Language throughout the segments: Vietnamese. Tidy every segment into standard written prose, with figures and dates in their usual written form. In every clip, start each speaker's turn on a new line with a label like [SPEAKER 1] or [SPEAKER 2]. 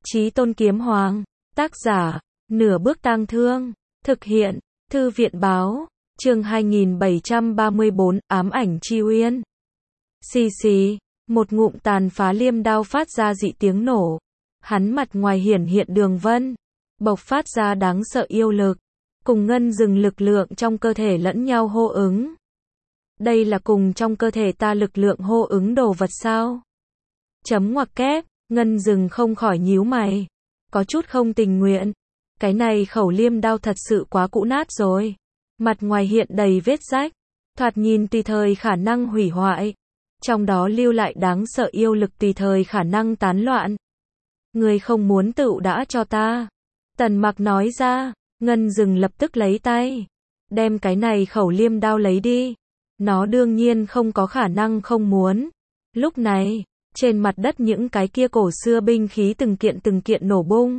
[SPEAKER 1] Chí Tôn Kiếm Hoàng, tác giả, Nửa Bước Tang Thương, thực hiện, Thư viện báo, chương 2734, ám ảnh Chi Uyên. Xì xì, một ngụm tàn phá liêm đao phát ra dị tiếng nổ. Hắn mặt ngoài hiển hiện đường vân, bộc phát ra đáng sợ yêu lực, cùng ngân rừng lực lượng trong cơ thể lẫn nhau hô ứng. Đây là cùng trong cơ thể ta lực lượng hô ứng đồ vật sao? Chấm ngoặc kép, ngân rừng không khỏi nhíu mày, có chút không tình nguyện. Cái này khẩu liêm đao thật sự quá cũ nát rồi. Mặt ngoài hiện đầy vết rách, thoạt nhìn tùy thời khả năng hủy hoại. Trong đó lưu lại đáng sợ yêu lực tùy thời khả năng tán loạn. Người không muốn tựu đã cho ta. Tần Mặc nói ra, ngân rừng lập tức lấy tay. Đem cái này khẩu liêm đao lấy đi. Nó đương nhiên không có khả năng không muốn. Lúc này, trên mặt đất những cái kia cổ xưa binh khí từng kiện nổ bung.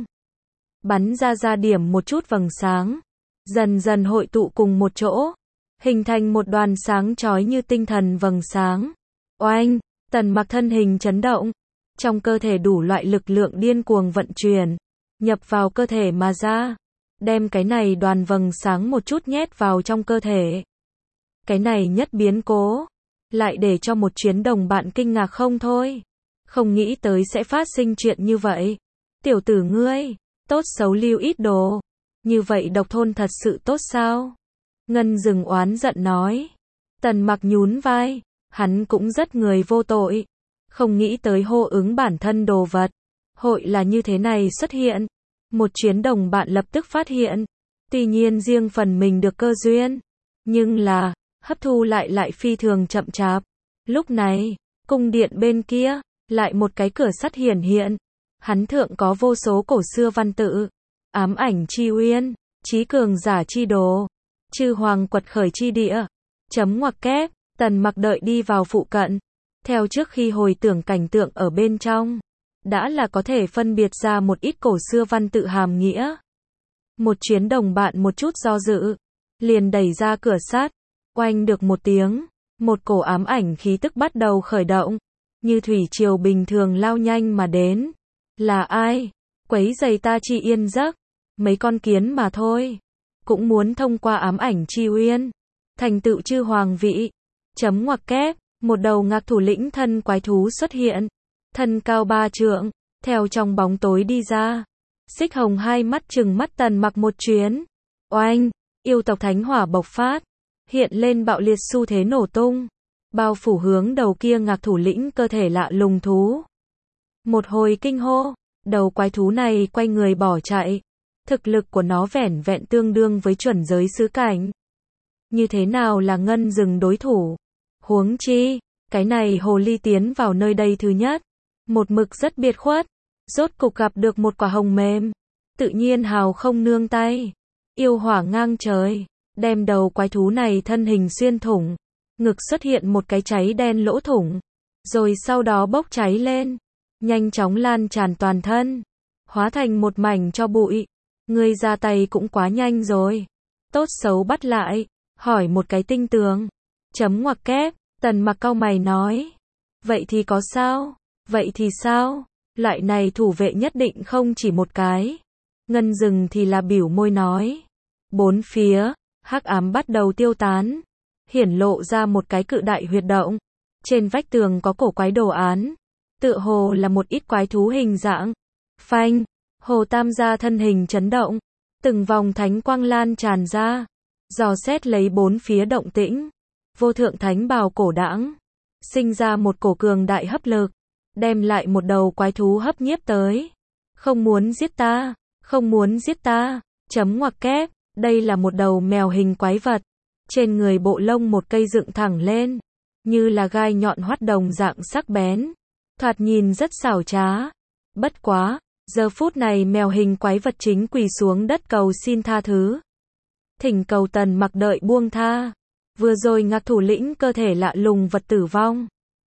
[SPEAKER 1] Bắn ra điểm một chút vầng sáng. Dần dần hội tụ cùng một chỗ. Hình thành một đoàn sáng chói như tinh thần vầng sáng. Oanh, Tần Mặc thân hình chấn động. Trong cơ thể đủ loại lực lượng điên cuồng vận chuyển. Nhập vào cơ thể mà ra. Đem cái này đoàn vầng sáng một chút nhét vào trong cơ thể. Cái này nhất biến cố. Lại để cho một chuyến đồng bạn kinh ngạc không thôi. Không nghĩ tới sẽ phát sinh chuyện như vậy. Tiểu tử ngươi, tốt xấu lưu ít đồ. Như vậy độc thôn thật sự tốt sao? Ngân rừng oán giận nói. Tần Mặc nhún vai. Hắn cũng rất người vô tội. Không nghĩ tới hô ứng bản thân đồ vật. Hội là như thế này xuất hiện. Một chuyến đồng bạn lập tức phát hiện. Tuy nhiên riêng phần mình được cơ duyên. Nhưng là, hấp thu lại phi thường chậm chạp. Lúc này, cung điện bên kia, lại một cái cửa sắt hiển hiện. Hắn thượng có vô số cổ xưa văn tự. Ám ảnh Chi Uyên, chí cường giả chi đồ, chư hoàng quật khởi chi địa. Chấm ngoặc kép, Tần Mặc đợi đi vào phụ cận. Theo trước khi hồi tưởng cảnh tượng ở bên trong, đã là có thể phân biệt ra một ít cổ xưa văn tự hàm nghĩa. Một chuyến đồng bạn một chút do dự, liền đẩy ra cửa sắt. Oanh được một tiếng, một cổ ám ảnh khí tức bắt đầu khởi động, như thủy triều bình thường lao nhanh mà đến. Là ai? Quấy rầy ta chi yên giấc? Mấy con kiến mà thôi. Cũng muốn thông qua ám ảnh Chi Uyên, thành tựu chư hoàng vị. Chấm ngoặc kép, một đầu ngạc thủ lĩnh thân quái thú xuất hiện. Thân cao 3 trượng, theo trong bóng tối đi ra. Xích hồng hai mắt trừng mắt Tần Mặc một chuyến. Oanh, yêu tộc thánh hỏa bộc phát. Hiện lên bạo liệt xu thế nổ tung. Bao phủ hướng đầu kia ngạc thủ lĩnh cơ thể lạ lùng thú. Một hồi kinh hô, đầu quái thú này quay người bỏ chạy. Thực lực của nó vẻn vẹn tương đương với chuẩn giới sứ cảnh. Như thế nào là ngân rừng đối thủ? Huống chi, cái này hồ ly tiến vào nơi đây thứ nhất. Một mực rất biệt khuất. Rốt cục gặp được một quả hồng mềm. Tự nhiên hào không nương tay. Yêu hỏa ngang trời. Đem đầu quái thú này thân hình xuyên thủng. Ngực xuất hiện một cái cháy đen lỗ thủng. Rồi sau đó bốc cháy lên. Nhanh chóng lan tràn toàn thân. Hóa thành một mảnh cho bụi. Ngươi ra tay cũng quá nhanh rồi. Tốt xấu bắt lại. Hỏi một cái tinh tường. Chấm ngoặc kép, Tần Mặc cau mày nói. Vậy thì có sao? Vậy thì sao? Loại này thủ vệ nhất định không chỉ một cái. Ngân rừng thì là biểu môi nói. Bốn phía, hắc ám bắt đầu tiêu tán. Hiển lộ ra một cái cự đại huyệt động. Trên vách tường có cổ quái đồ án. Tựa hồ là một ít quái thú hình dạng. Phanh, Hồ Tam gia thân hình chấn động. Từng vòng thánh quang lan tràn ra. Dò xét lấy bốn phía động tĩnh. Vô thượng thánh bào cổ đãng. Sinh ra một cổ cường đại hấp lực. Đem lại một đầu quái thú hấp nhiếp tới. Không muốn giết ta. Không muốn giết ta. Chấm ngoặc kép. Đây là một đầu mèo hình quái vật. Trên người bộ lông một cây dựng thẳng lên. Như là gai nhọn hoắt đồng dạng sắc bén. Thoạt nhìn rất xảo trá. Bất quá, giờ phút này mèo hình quái vật chính quỳ xuống đất cầu xin tha thứ. Thỉnh cầu Tần Mặc đợi buông tha. Vừa rồi ngạc thủ lĩnh cơ thể lạ lùng vật tử vong.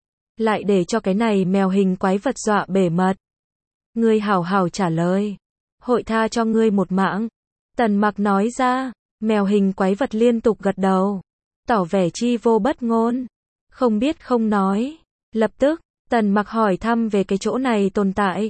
[SPEAKER 1] Lại để cho cái này mèo hình quái vật dọa bể mật. Ngươi hảo hảo trả lời. Hội tha cho ngươi một mạng. Tần Mặc nói ra. Mèo hình quái vật liên tục gật đầu. Tỏ vẻ chi vô bất ngôn. Không biết không nói. Lập tức, Tần Mặc hỏi thăm về cái chỗ này tồn tại.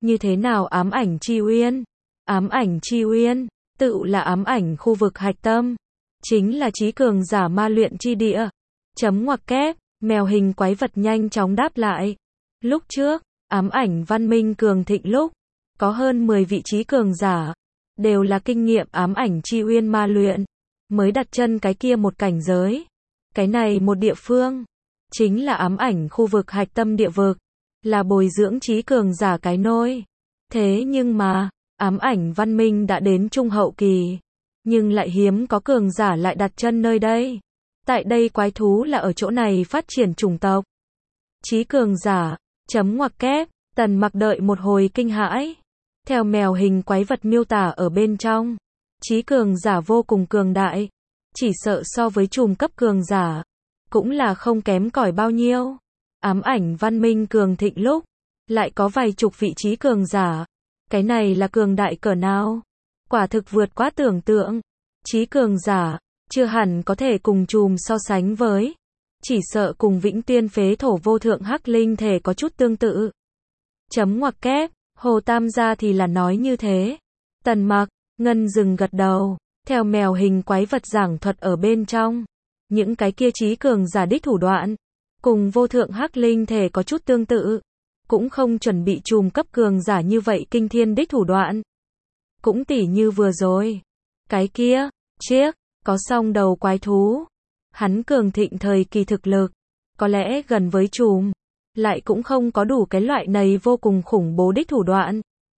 [SPEAKER 1] Như thế nào ám ảnh chi uyên? Ám ảnh chi uyên, tự là ám ảnh khu vực hạch tâm. Chính là trí cường giả ma luyện chi địa. Chấm ngoặc kép, mèo hình quái vật nhanh chóng đáp lại. Lúc trước, ám ảnh văn minh cường thịnh lúc, có hơn 10 vị trí cường giả, đều là kinh nghiệm ám ảnh chi uyên ma luyện, mới đặt chân cái kia một cảnh giới. Cái này một địa phương, chính là ám ảnh khu vực hạch tâm địa vực, là bồi dưỡng trí cường giả cái nôi. Thế nhưng mà, ám ảnh văn minh đã đến trung hậu kỳ, nhưng lại hiếm có cường giả lại đặt chân nơi đây. Tại đây quái thú là ở chỗ này phát triển chủng tộc. Trí cường giả, chấm ngoặc kép, Tần Mặc đợi một hồi kinh hãi. Theo mèo hình quái vật miêu tả ở bên trong, trí cường giả vô cùng cường đại, chỉ sợ so với trùm cấp cường giả, cũng là không kém cỏi bao nhiêu. Ám ảnh văn minh cường thịnh lúc, lại có vài chục vị trí cường giả. Cái này là cường đại cỡ nào? Quả thực vượt quá tưởng tượng. Trí cường giả, chưa hẳn có thể cùng trùm so sánh với. Chỉ sợ cùng Vĩnh Tuyên phế thổ vô thượng hắc linh thể có chút tương tự. Chấm ngoặc kép, Hồ Tam gia thì là nói như thế. Tần Mặc, Ngân Dừng gật đầu, theo mèo hình quái vật giảng thuật ở bên trong. Những cái kia trí cường giả đích thủ đoạn, cùng vô thượng hắc linh thể có chút tương tự. Cũng không chuẩn bị trùm cấp cường giả như vậy kinh thiên đích thủ đoạn. Cũng tỉ như vừa rồi. Cái kia, chiếc, có song đầu quái thú. Hắn cường thịnh thời kỳ thực lực, có lẽ gần với trùm, lại cũng không có đủ cái loại này vô cùng khủng bố đích thủ đoạn.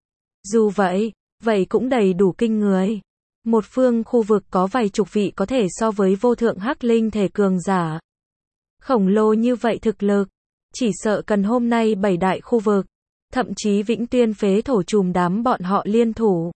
[SPEAKER 1] Dù vậy, vậy cũng đầy đủ kinh người. Một phương khu vực có vài chục vị có thể so với vô thượng hắc linh thể cường giả. Khổng lồ như vậy thực lực, chỉ sợ cần hôm nay 7 đại khu vực, thậm chí Vĩnh Tuyên phế thổ trùm đám bọn họ liên thủ,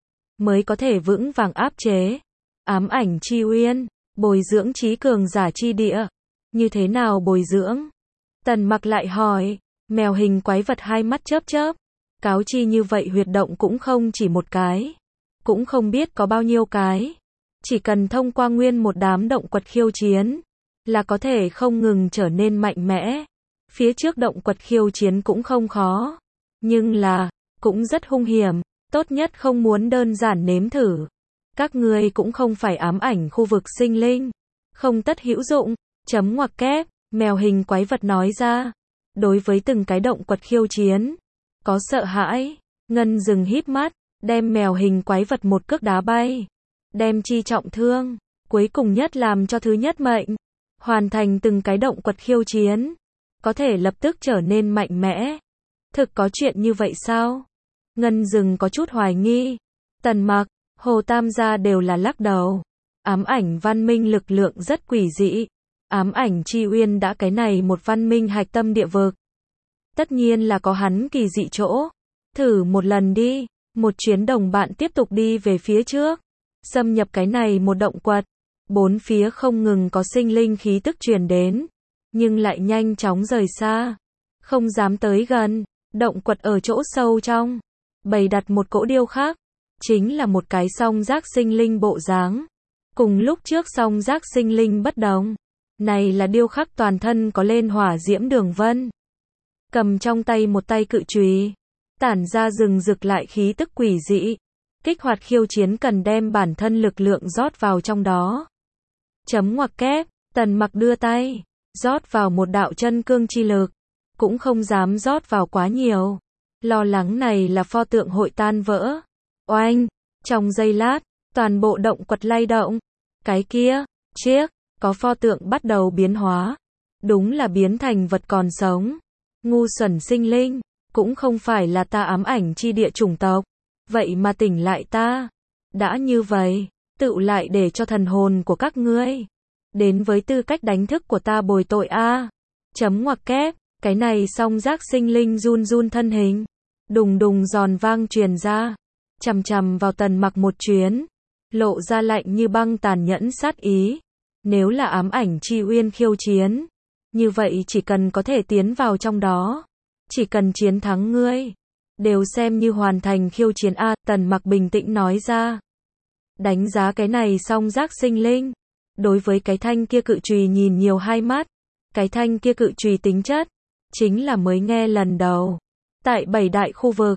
[SPEAKER 1] mới có thể vững vàng áp chế. Ám ảnh chi uyên, bồi dưỡng trí cường giả chi địa. Như thế nào bồi dưỡng? Tần Mặc lại hỏi. Mèo hình quái vật hai mắt chớp chớp. Cáo chi như vậy huyệt động cũng không chỉ một cái, cũng không biết có bao nhiêu cái. Chỉ cần thông qua nguyên một đám động quật khiêu chiến, là có thể không ngừng trở nên mạnh mẽ. Phía trước động quật khiêu chiến cũng không khó, nhưng là, cũng rất hung hiểm, tốt nhất không muốn đơn giản nếm thử. Các ngươi cũng không phải ám ảnh khu vực sinh linh, không tất hữu dụng. Chấm ngoặc kép, mèo hình quái vật nói ra. Đối với từng cái động quật khiêu chiến, có sợ hãi. Ngân Dừng híp mắt, đem mèo hình quái vật một cước đá bay, đem chi trọng thương, cuối cùng nhất làm cho thứ nhất mệnh, hoàn thành từng cái động quật khiêu chiến, có thể lập tức trở nên mạnh mẽ. Thực có chuyện như vậy sao? Ngân Dừng có chút hoài nghi. Tần Mặc, Hồ Tam gia đều là lắc đầu. Ám ảnh văn minh lực lượng rất quỷ dị. Ám ảnh chi uyên đã cái này một văn minh hạch tâm địa vực. Tất nhiên là có hắn kỳ dị chỗ. Thử một lần đi. Một chuyến đồng bạn tiếp tục đi về phía trước. Xâm nhập cái này một động quật. Bốn phía không ngừng có sinh linh khí tức truyền đến. Nhưng lại nhanh chóng rời xa. Không dám tới gần. Động quật ở chỗ sâu trong. Bày đặt một cỗ điêu khắc. Chính là một cái song giác sinh linh bộ dáng. Cùng lúc trước song giác sinh linh bất đồng. Này là điêu khắc toàn thân có lên hỏa diễm đường vân. Cầm trong tay một tay cự chùy, tản ra rừng rực lại khí tức quỷ dị. Kích hoạt khiêu chiến cần đem bản thân lực lượng rót vào trong đó. Chấm ngoặc kép, Tần Mặc đưa tay, rót vào một đạo chân cương chi lực. Cũng không dám rót vào quá nhiều. Lo lắng này là pho tượng hội tan vỡ. Oanh, trong giây lát, toàn bộ động quật lay động. Cái kia, chiếc, có pho tượng bắt đầu biến hóa. Đúng là biến thành vật còn sống. Ngu xuẩn sinh linh, cũng không phải là ta ám ảnh chi địa chủng tộc. Vậy mà tỉnh lại ta. Đã như vậy, tự lại để cho thần hồn của các ngươi đến với tư cách đánh thức của ta bồi tội a. Chấm ngoặc kép, cái này song giác sinh linh run run thân hình. Đùng đùng giòn vang truyền ra. Chằm chằm vào Tần Mặc một chuyến. Lộ ra lạnh như băng tàn nhẫn sát ý. Nếu là ám ảnh chi uyên khiêu chiến, như vậy chỉ cần có thể tiến vào trong đó, chỉ cần chiến thắng ngươi, đều xem như hoàn thành khiêu chiến a. Tần Mặc bình tĩnh nói ra. Đánh giá cái này song giác sinh linh. Đối với cái thanh kia cự chùy nhìn nhiều hai mắt. Cái thanh kia cự chùy tính chất, chính là mới nghe lần đầu. Tại 7 đại khu vực,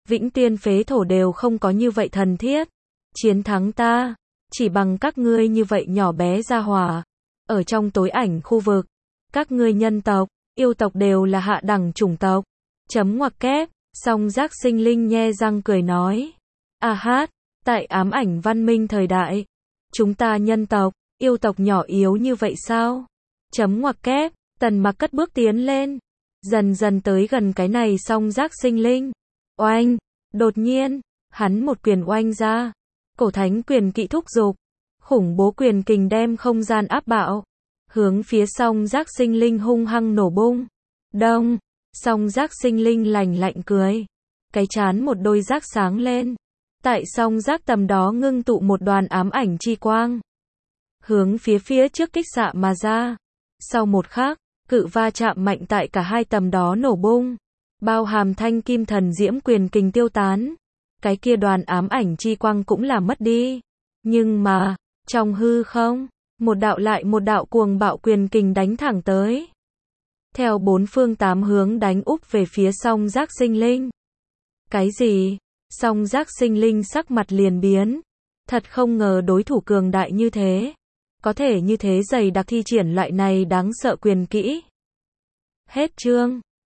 [SPEAKER 1] Vĩnh Tuyên phế thổ đều không có như vậy thần thiết. Chiến thắng ta, chỉ bằng các ngươi như vậy nhỏ bé ra hỏa. Ở trong tối ảnh khu vực, các ngươi nhân tộc, yêu tộc đều là hạ đẳng chủng tộc. Chấm ngoặc kép, Song Giác Sinh Linh nhe răng cười nói. A hát, tại ám ảnh văn minh thời đại, chúng ta nhân tộc, yêu tộc nhỏ yếu như vậy sao? Chấm ngoặc kép, Tần Mặc cất bước tiến lên, dần dần tới gần cái này Song Giác Sinh Linh. Oanh, đột nhiên, hắn một quyền oanh ra, cổ thánh quyền kỹ thúc dục, khủng bố quyền kình đem không gian áp bạo, hướng phía Song Giác Sinh Linh hung hăng nổ bung. Đông, Song Giác Sinh Linh lạnh lạnh cười, cái trán một đôi giác sáng lên, tại Song Giác tầm đó ngưng tụ một đoàn ám ảnh chi quang, hướng phía trước kích xạ mà ra. Sau một khắc, cự va chạm mạnh tại cả hai tầm đó nổ bung, bao hàm thanh kim thần diễm quyền kình tiêu tán. Cái kia đoàn ám ảnh chi quang cũng là mất đi. Nhưng mà, trong hư không, một đạo lại một đạo cuồng bạo quyền kình đánh thẳng tới. Theo bốn phương tám hướng đánh úp về phía Song Giác Sinh Linh. Cái gì? Song Giác Sinh Linh sắc mặt liền biến. Thật không ngờ đối thủ cường đại như thế. Có thể như thế dày đặc thi triển loại này đáng sợ quyền kỹ. Hết chương.